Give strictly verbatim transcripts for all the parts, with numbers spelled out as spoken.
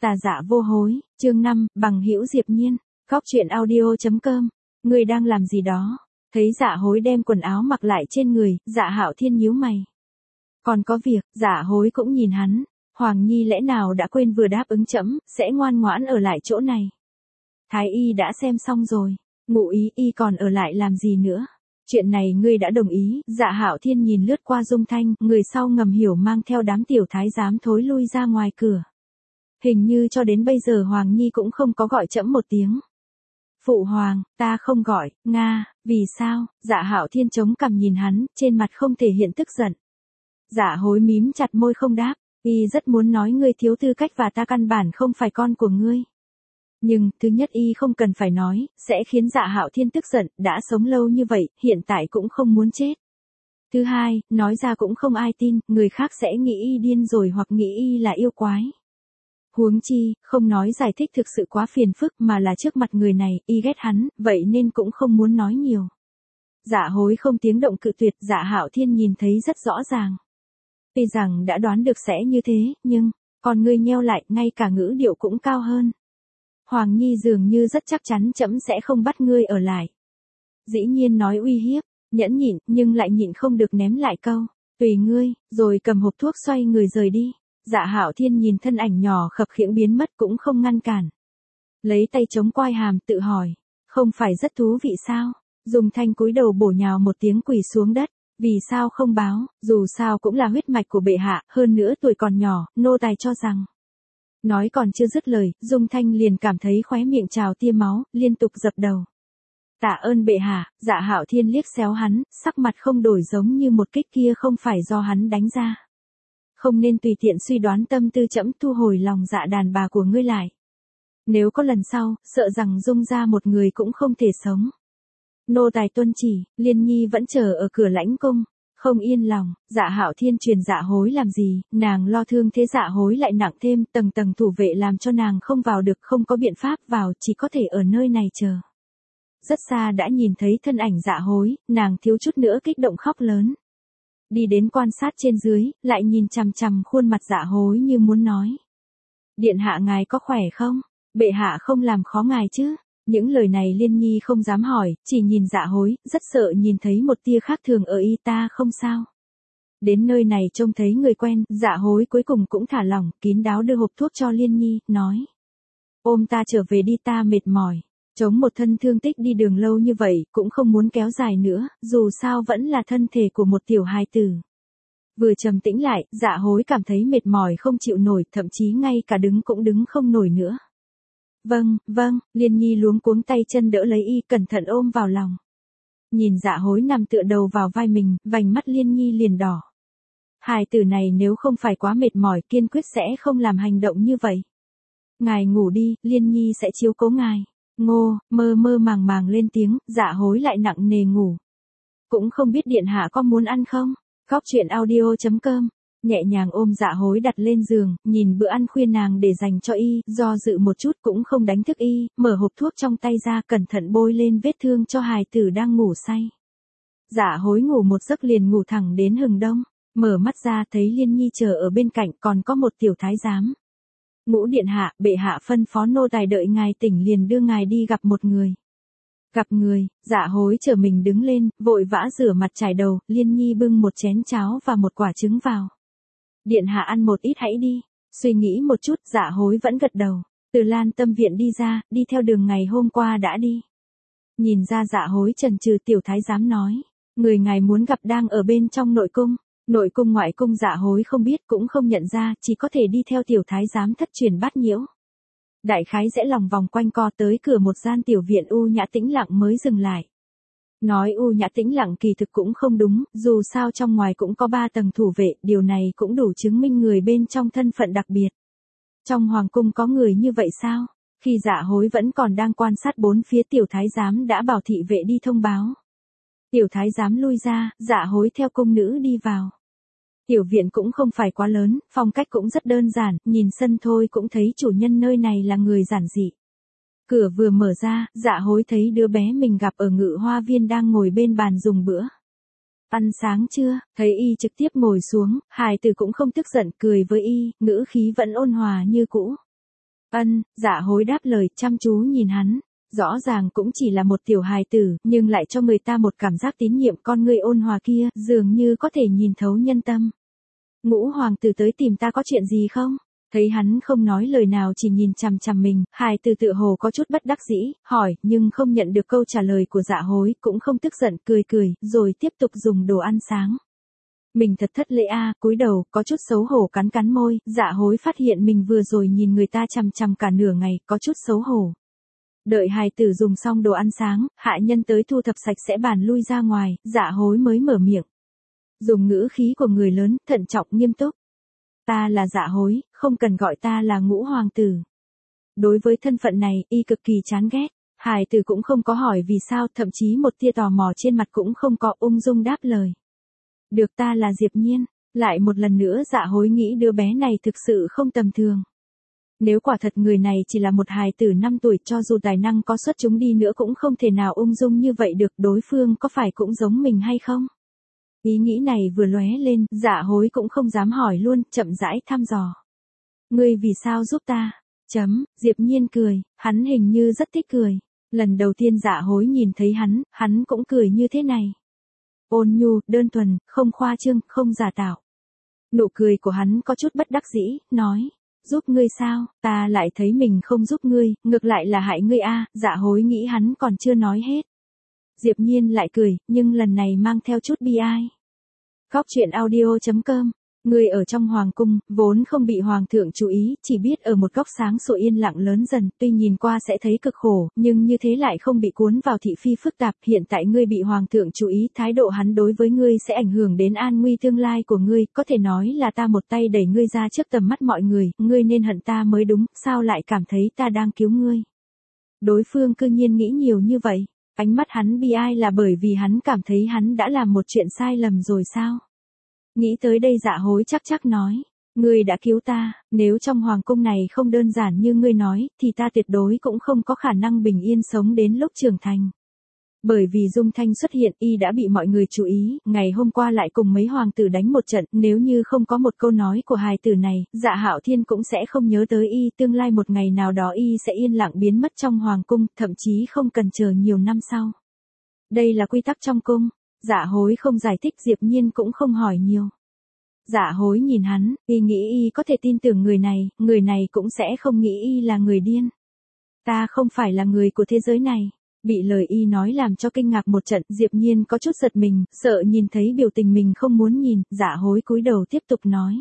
Tà Dạ Vô Hối, chương năm, bằng hữu Diệp Nhiên, Góc Truyện Audio chấm com. Ngươi đang làm gì đó? Thấy Dạ Hối đem quần áo mặc lại trên người, Dạ Hạo Thiên nhíu mày. Còn có việc, Dạ Hối cũng nhìn hắn, Hoàng Nhi lẽ nào đã quên vừa đáp ứng trẫm, sẽ ngoan ngoãn ở lại chỗ này. Thái y đã xem xong rồi, Ngụ ý y còn ở lại làm gì nữa? Chuyện này ngươi đã đồng ý. Dạ Hạo Thiên nhìn lướt qua Dung Thanh, người sau ngầm hiểu mang theo đám tiểu thái giám thối lui ra ngoài cửa. Hình như cho đến bây giờ Hoàng Nhi cũng không có gọi trẫm một tiếng. Phụ hoàng, ta không gọi. Nga, vì sao? Dạ Hạo Thiên chống cằm nhìn hắn, trên mặt không thể hiện tức giận. Dạ Hối mím chặt môi không đáp, y rất muốn nói ngươi thiếu tư cách và ta căn bản không phải con của ngươi. Nhưng, thứ nhất y không cần phải nói, sẽ khiến Dạ Hạo Thiên tức giận, đã sống lâu như vậy, hiện tại cũng không muốn chết. Thứ hai, nói ra cũng không ai tin, người khác sẽ nghĩ y điên rồi hoặc nghĩ y là yêu quái. Huống chi, không nói giải thích thực sự quá phiền phức mà là trước mặt người này, y ghét hắn, vậy nên cũng không muốn nói nhiều. Dạ Hối không tiếng động cự tuyệt. Dạ Hạo Thiên nhìn thấy rất rõ ràng. Tuy rằng đã đoán được sẽ như thế, nhưng, còn ngươi nheo lại, ngay cả ngữ điệu cũng cao hơn. Hoàng Nhi dường như rất chắc chắn trẫm sẽ không bắt ngươi ở lại. Dĩ nhiên nói uy hiếp, nhẫn nhịn, nhưng lại nhịn không được ném lại câu, tùy ngươi, rồi cầm hộp thuốc xoay người rời đi. Dạ Hạo Thiên nhìn thân ảnh nhỏ khập khiễng biến mất cũng không ngăn cản. Lấy tay chống quai hàm tự hỏi, không phải rất thú vị sao? Dung Thanh cúi đầu bổ nhào một tiếng quỳ xuống đất, vì sao không báo, dù sao cũng là huyết mạch của bệ hạ, hơn nữa tuổi còn nhỏ, nô tài cho rằng. Nói còn chưa dứt lời, Dung Thanh liền cảm thấy khóe miệng trào tia máu, liên tục dập đầu. Tạ ơn bệ hạ. Dạ Hạo Thiên liếc xéo hắn, sắc mặt không đổi giống như một kích kia không phải do hắn đánh ra. Không nên tùy tiện suy đoán tâm tư trẫm, thu hồi lòng dạ đàn bà của ngươi lại. Nếu có lần sau, sợ rằng Dung ra một người cũng không thể sống. Nô tài tuân chỉ. Liên Nhi vẫn chờ ở cửa lãnh cung, không yên lòng. Dạ Hạo Thiên truyền Dạ Hối làm gì, nàng lo thương thế Dạ Hối lại nặng thêm, tầng tầng thủ vệ làm cho nàng không vào được, không có biện pháp vào, chỉ có thể ở nơi này chờ. Rất xa đã nhìn thấy thân ảnh Dạ Hối, nàng thiếu chút nữa kích động khóc lớn. Đi đến quan sát trên dưới, lại nhìn chằm chằm khuôn mặt Dạ Hối như muốn nói. Điện hạ ngài có khỏe không? Bệ hạ không làm khó ngài chứ? Những lời này Liên Nhi không dám hỏi, chỉ nhìn Dạ Hối, rất sợ nhìn thấy một tia khác thường ở y. Ta không sao. Đến nơi này trông thấy người quen, Dạ Hối cuối cùng cũng thả lỏng, kín đáo đưa hộp thuốc cho Liên Nhi, nói. Ôm ta trở về đi, ta mệt mỏi. Chống một thân thương tích đi đường lâu như vậy, cũng không muốn kéo dài nữa, dù sao vẫn là thân thể của một tiểu hài tử. Vừa trầm tĩnh lại, Dạ Hối cảm thấy mệt mỏi không chịu nổi, thậm chí ngay cả đứng cũng đứng không nổi nữa. Vâng, vâng. Liên Nhi luống cuống tay chân đỡ lấy y, cẩn thận ôm vào lòng. Nhìn Dạ Hối nằm tựa đầu vào vai mình, vành mắt Liên Nhi liền đỏ. Hài tử này nếu không phải quá mệt mỏi, kiên quyết sẽ không làm hành động như vậy. Ngài ngủ đi, Liên Nhi sẽ chiếu cố ngài. Ngô, mơ mơ màng màng lên tiếng. Dạ Hối lại nặng nề ngủ. Cũng không biết điện hạ có muốn ăn không? Góc Truyện Audio chấm com. Nhẹ nhàng ôm Dạ Hối đặt lên giường, nhìn bữa ăn khuya nàng để dành cho y, do dự một chút cũng không đánh thức y, mở hộp thuốc trong tay ra cẩn thận bôi lên vết thương cho hài tử đang ngủ say. Dạ Hối ngủ một giấc liền ngủ thẳng đến hừng đông, mở mắt ra thấy Liên Nhi chờ ở bên cạnh, còn có một tiểu thái giám. Ngũ điện hạ, bệ hạ phân phó nô tài đợi ngài tỉnh liền đưa ngài đi gặp một người. Gặp người. Dạ Hối trở mình đứng lên, vội vã rửa mặt chải đầu. Liên Nhi bưng một chén cháo và một quả trứng vào. Điện hạ ăn một ít hãy đi. Suy nghĩ một chút, Dạ Hối vẫn gật đầu. Từ Lan Tâm viện đi ra, đi theo đường ngày hôm qua đã đi. Nhìn ra Dạ Hối chần chừ, tiểu thái giám nói, người ngài muốn gặp đang ở bên trong nội cung. Nội cung ngoại cung Dạ Hối không biết cũng không nhận ra, chỉ có thể đi theo tiểu thái giám thất truyền bát nhiễu. Đại khái rẽ lòng vòng quanh co tới cửa một gian tiểu viện u nhã tĩnh lặng mới dừng lại. Nói u nhã tĩnh lặng kỳ thực cũng không đúng, dù sao trong ngoài cũng có ba tầng thủ vệ, điều này cũng đủ chứng minh người bên trong thân phận đặc biệt. Trong hoàng cung có người như vậy sao? Khi Dạ Hối vẫn còn đang quan sát bốn phía, tiểu thái giám đã bảo thị vệ đi thông báo. Tiểu thái giám lui ra, Dạ Hối theo cung nữ đi vào. Tiểu viện cũng không phải quá lớn, phong cách cũng rất đơn giản, nhìn sân thôi cũng thấy chủ nhân nơi này là người giản dị. Cửa vừa mở ra, Dạ Hối thấy đứa bé mình gặp ở Ngự Hoa Viên đang ngồi bên bàn dùng bữa. Ăn sáng chưa? Thấy y trực tiếp ngồi xuống, hài tử cũng không tức giận, cười với y, ngữ khí vẫn ôn hòa như cũ. Ân, dạ hối đáp lời chăm chú nhìn hắn. Rõ ràng cũng chỉ là một tiểu hài tử, nhưng lại cho người ta một cảm giác tín nhiệm, con người ôn hòa kia, dường như có thể nhìn thấu nhân tâm. Ngũ hoàng tử tới tìm ta có chuyện gì không? Thấy hắn không nói lời nào chỉ nhìn chằm chằm mình, hài tử tự hồ có chút bất đắc dĩ, hỏi, nhưng không nhận được câu trả lời của dạ hối, cũng không tức giận, cười cười, rồi tiếp tục dùng đồ ăn sáng. Mình thật thất lễ a, cúi đầu, có chút xấu hổ cắn cắn môi, dạ hối phát hiện mình vừa rồi nhìn người ta chằm chằm cả nửa ngày, có chút xấu hổ. Đợi hài tử dùng xong đồ ăn sáng, hạ nhân tới thu thập sạch sẽ bàn lui ra ngoài, dạ hối mới mở miệng. Dùng ngữ khí của người lớn, thận trọng nghiêm túc. Ta là dạ hối, không cần gọi ta là ngũ hoàng tử. Đối với thân phận này, y cực kỳ chán ghét. Hài tử cũng không có hỏi vì sao, thậm chí một tia tò mò trên mặt cũng không có, ung dung đáp lời. Được, ta là Diệp Nhiên. Lại một lần nữa dạ hối nghĩ đứa bé này thực sự không tầm thường. Nếu quả thật người này chỉ là một hài tử năm tuổi, cho dù tài năng có xuất chúng đi nữa cũng không thể nào ung dung như vậy được, đối phương có phải cũng giống mình hay không? Ý nghĩ này vừa lóe lên, dạ hối cũng không dám hỏi luôn, chậm rãi thăm dò. Ngươi vì sao giúp ta? Chấm, Diệp Nhiên cười, hắn hình như rất thích cười. Lần đầu tiên dạ hối nhìn thấy hắn, hắn cũng cười như thế này. Ôn nhu, đơn thuần, không khoa trương, không giả tạo. Nụ cười của hắn có chút bất đắc dĩ, nói. Giúp ngươi sao, ta lại thấy mình không giúp ngươi, ngược lại là hại ngươi a. Dạ hối nghĩ hắn còn chưa nói hết. Diệp Nhiên lại cười, nhưng lần này mang theo chút bi ai. Góc truyện audio chấm com. Người ở trong hoàng cung, vốn không bị hoàng thượng chú ý, chỉ biết ở một góc sáng sủa yên lặng lớn dần, tuy nhìn qua sẽ thấy cực khổ, nhưng như thế lại không bị cuốn vào thị phi phức tạp. Hiện tại ngươi bị hoàng thượng chú ý, thái độ hắn đối với ngươi sẽ ảnh hưởng đến an nguy tương lai của ngươi, có thể nói là ta một tay đẩy ngươi ra trước tầm mắt mọi người, ngươi nên hận ta mới đúng, sao lại cảm thấy ta đang cứu ngươi? Đối phương cư nhiên nghĩ nhiều như vậy, ánh mắt hắn bi ai là bởi vì hắn cảm thấy hắn đã làm một chuyện sai lầm rồi sao? Nghĩ tới đây dạ hối chắc chắc nói, ngươi đã cứu ta, nếu trong hoàng cung này không đơn giản như ngươi nói, thì ta tuyệt đối cũng không có khả năng bình yên sống đến lúc trưởng thành. Bởi vì Dung Thanh xuất hiện, y đã bị mọi người chú ý, ngày hôm qua lại cùng mấy hoàng tử đánh một trận, nếu như không có một câu nói của hài tử này, Dạ Hạo Thiên cũng sẽ không nhớ tới y, tương lai một ngày nào đó y sẽ yên lặng biến mất trong hoàng cung, thậm chí không cần chờ nhiều năm sau. Đây là quy tắc trong cung. Dạ hối không giải thích, Diệp Nhiên cũng không hỏi nhiều. Dạ hối nhìn hắn, y nghĩ y có thể tin tưởng người này, người này cũng sẽ không nghĩ y là người điên. Ta không phải là người của thế giới này. Bị lời y nói làm cho kinh ngạc một trận, Diệp Nhiên có chút giật mình, sợ nhìn thấy biểu tình mình không muốn nhìn, dạ hối cúi đầu tiếp tục nói.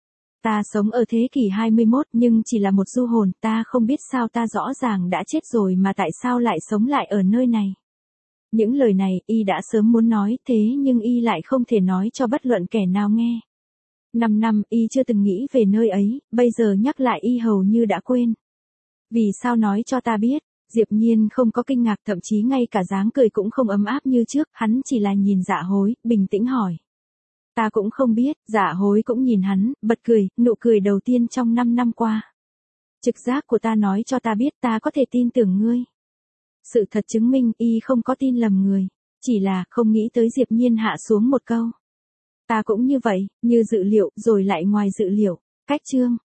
Ta sống ở thế kỷ hai mươi mốt nhưng chỉ là một du hồn, ta không biết sao ta rõ ràng đã chết rồi mà tại sao lại sống lại ở nơi này. Những lời này, y đã sớm muốn nói, thế nhưng y lại không thể nói cho bất luận kẻ nào nghe. Năm năm, y chưa từng nghĩ về nơi ấy, bây giờ nhắc lại y hầu như đã quên. Vì sao nói cho ta biết? Diệp Nhiên không có kinh ngạc, thậm chí ngay cả dáng cười cũng không ấm áp như trước, hắn chỉ là nhìn dạ hối, bình tĩnh hỏi. Ta cũng không biết, dạ hối cũng nhìn hắn, bật cười, nụ cười đầu tiên trong năm năm qua. Trực giác của ta nói cho ta biết ta có thể tin tưởng ngươi. Sự thật chứng minh y không có tin lầm người, chỉ là không nghĩ tới Diệp Nhiên hạ xuống một câu. Ta cũng như vậy, như dự liệu, rồi lại ngoài dự liệu. Cách chương.